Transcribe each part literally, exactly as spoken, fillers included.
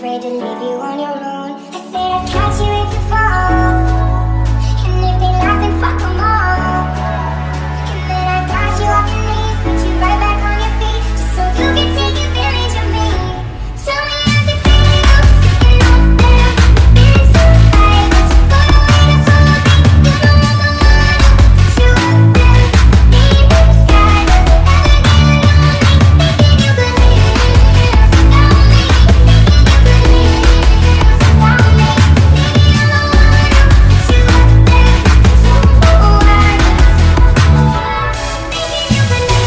afraid to leave you on your own. I said I'd catch you if you fall, and if they laugh then fuck them all. And then I got you off your knees, put you right back on your feet, just so you can take advantage of me. Tell me how's it feel, sitting up there, feeling so high, but you got a way to hold me. You know I'm the one who put you up there, deep in the sky. Does it ever get lonely, thinking you could live without me, thinking you could live without me. Maybe I'm the one who put you up there, don't know why. Thinking you could live.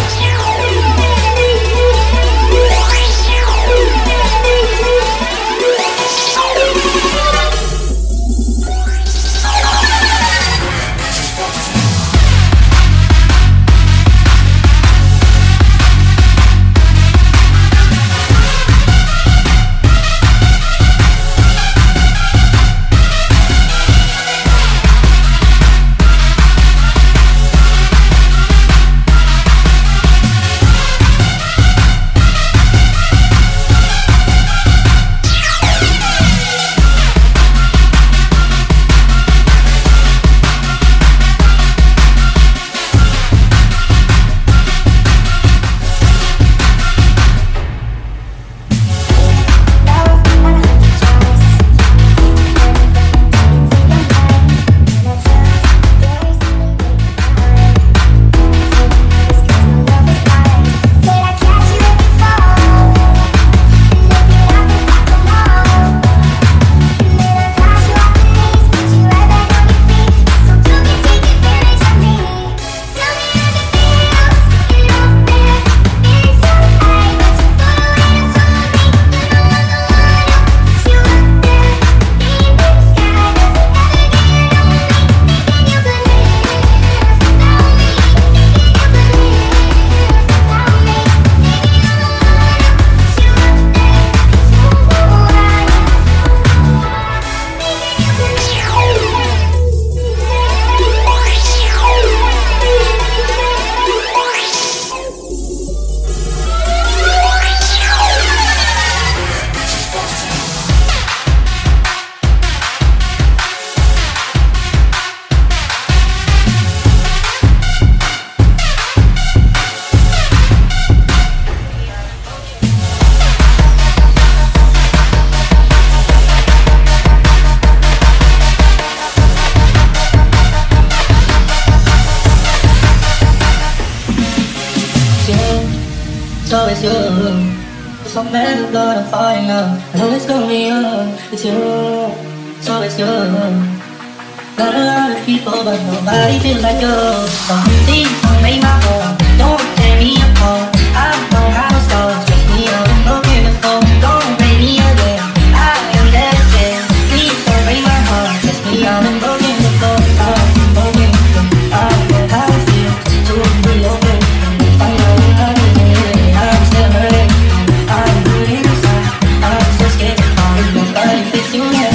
So it's you. If I'm never gonna fall in love, I know it's gonna be you. It's you. So it's you. Got a lot of people, but nobody feels like you. Some things don't make my heart, don't tear me apart. I don't know how to start, just me out and looking before. Don't break me again, I am desperate. Please don't break my heart, just me out and looking before. I'm broken, I don't know how it feels to be open. I know I need it, I'm still hurting. I'm hurting inside, I'm so scared to fall. Nobody fits you now.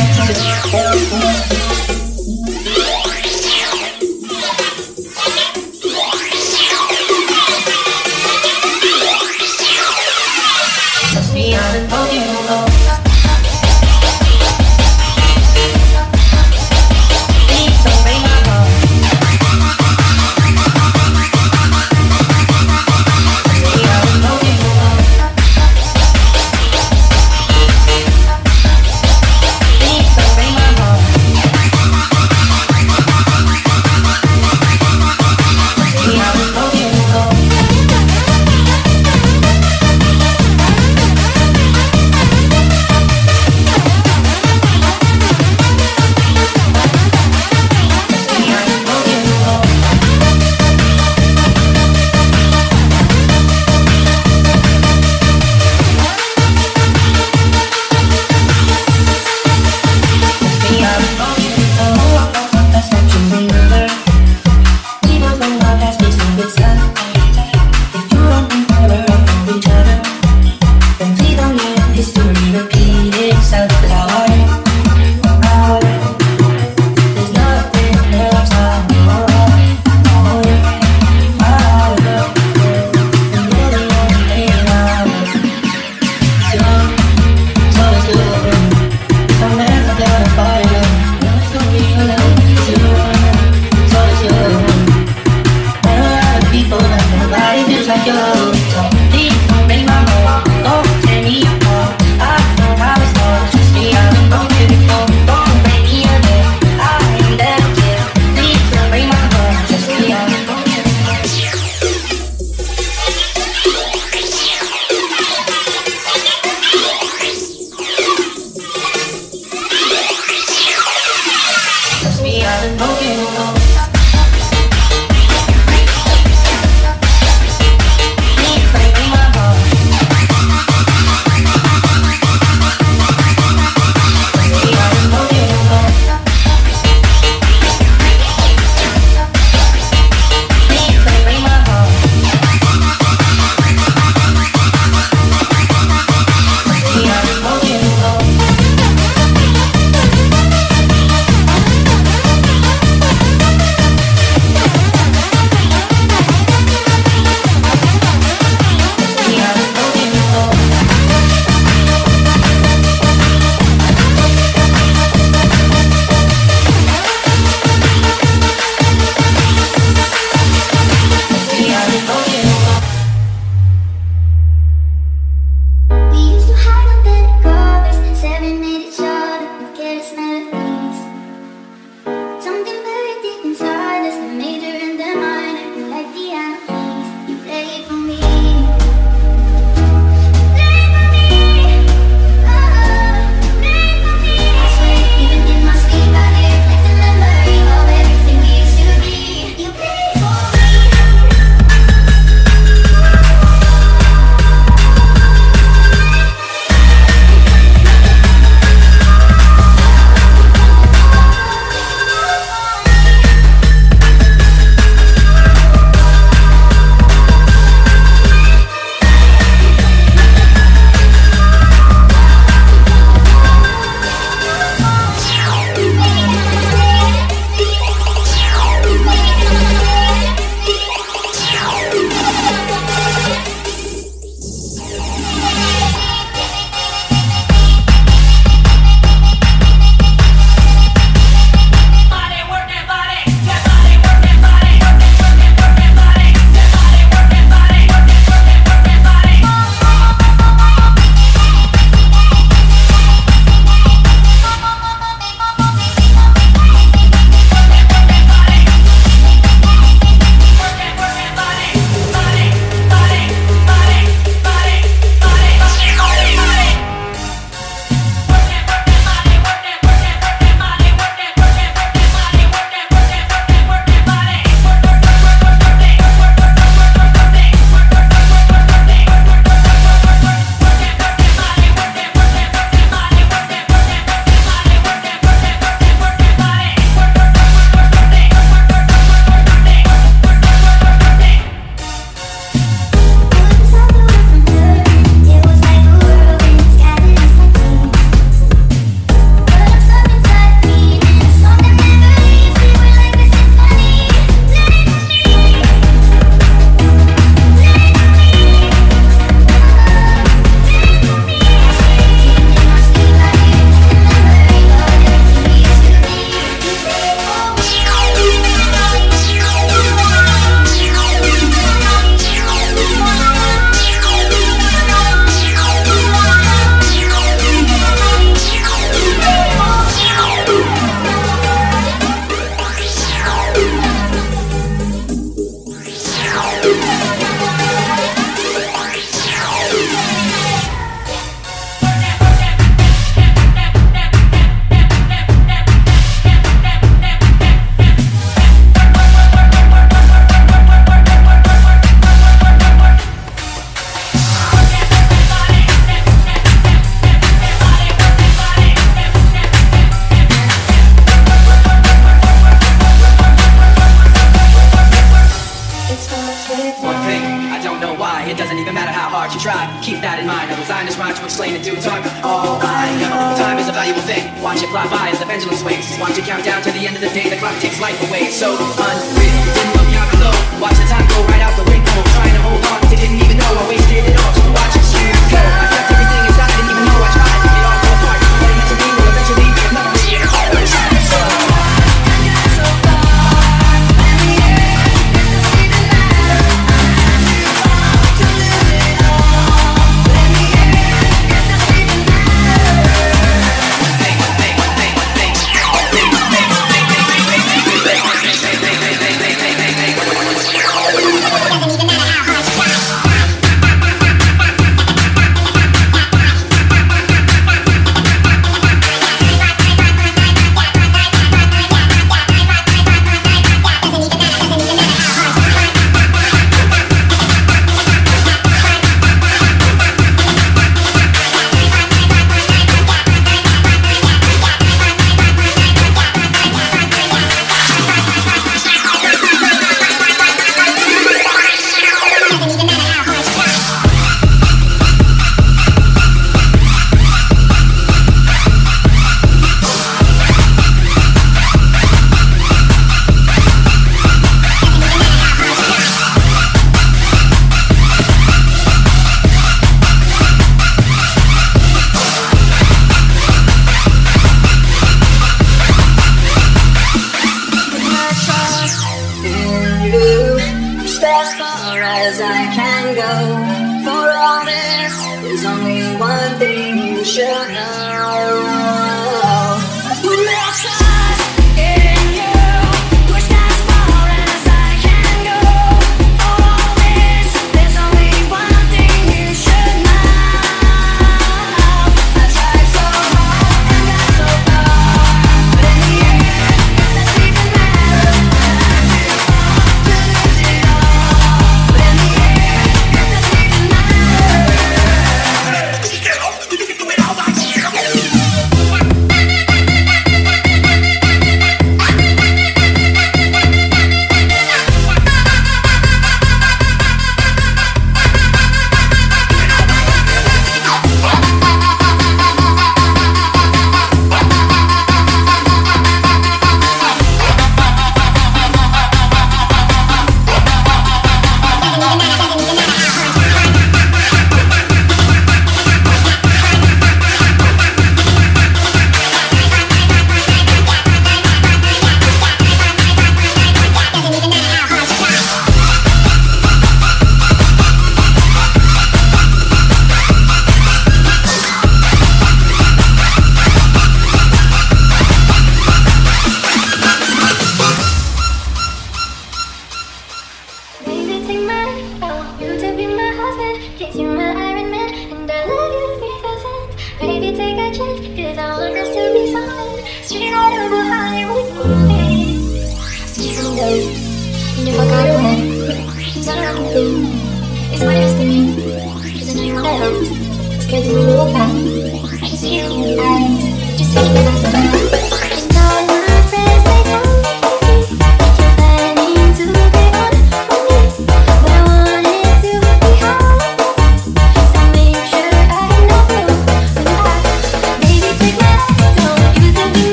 due time. All I know, time is a valuable thing. Watch it fly by as the pendulum swings. Watch it count down to the end of the day. The clock takes life away. It's so unreal. Didn't look out below. Watch the time go right out the window. Trying to hold on, they didn't even know I wasted it all. Just watch it shoot go. I kept everything inside, I didn't even know I tried. It all fell apart. What it meant to be will eventually be a memory. It's all so I got so far. Let me in. Let's see the light. I'm too far to lose it all. Let me in. Let's see the light. Think, think, think, think, think, think, think, think, think,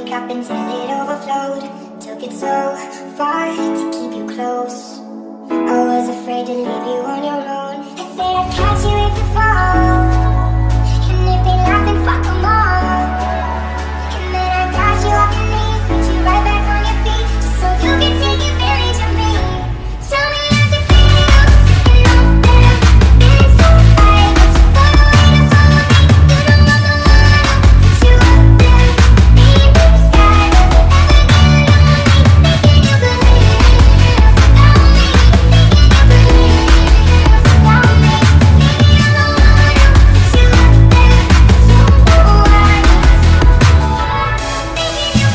cup until it overflowed. Took it so far to keep you close. I was afraid to leave you on your own. I said I'd catch you if you fall, and if they laugh then fuck 'em all. And then I got you off your knees, put you right back on your feet, just so you can take advantage of me. Tell me how's it feel, sitting up there, feeling so high, but you found a way to follow me. You know I'm the one who put you up there, being in the sky. Does it ever get lonely, making you believe without me, making you believe without me. Maybe I'm the one who put you up there, don't know why, making you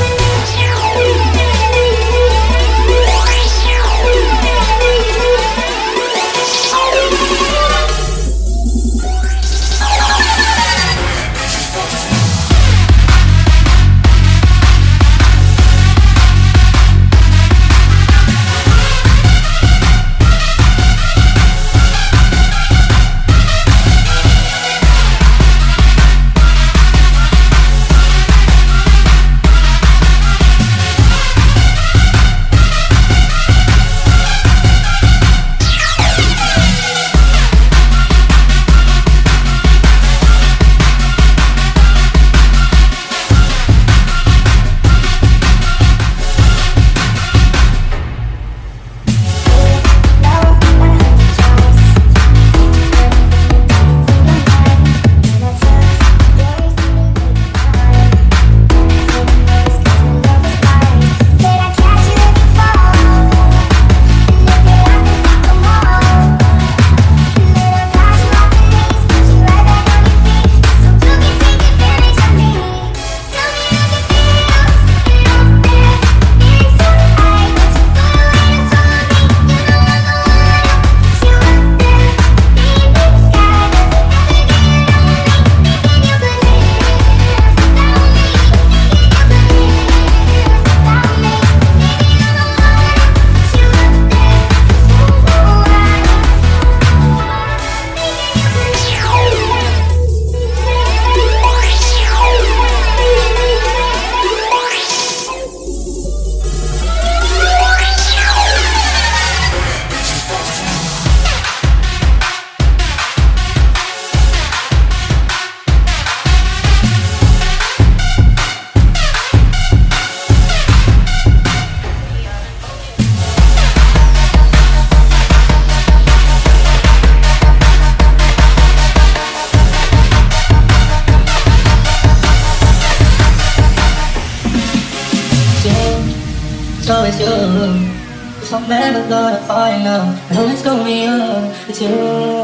So it's you, 'cause I'm never gonna fall in love. I know it's gonna be you, it's you.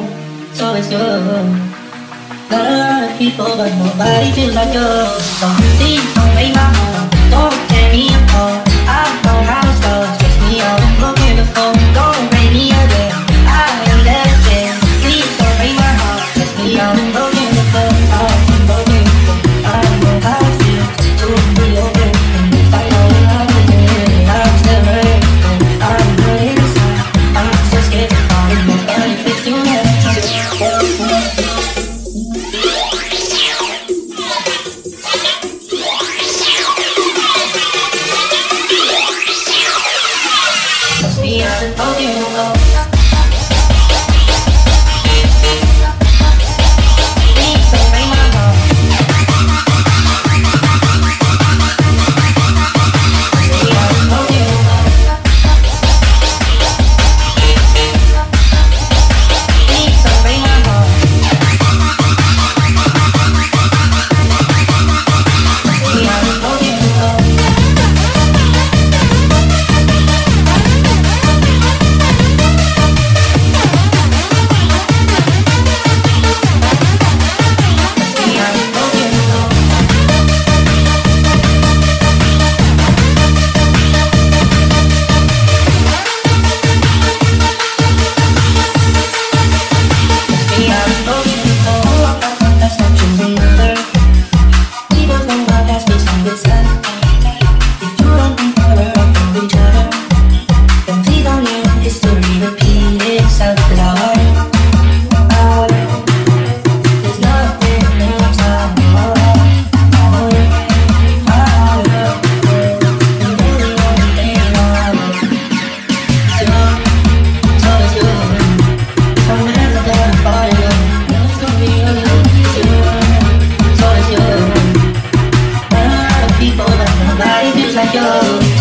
So it's you. Got a lot of people, but nobody feels like you. So please don't break my heart, don't tear me apart. I know how it starts, stress me out, broken before. Don't break me again, I ain't left there. Please don't break my heart, stress me out, broken before. I've been broken before. I know how it feels to be open. I know how to do it, I'm still hurting. I'm not inside, I'm so scared to fall in love. And if it's you, then it's you. Nobody feels like you.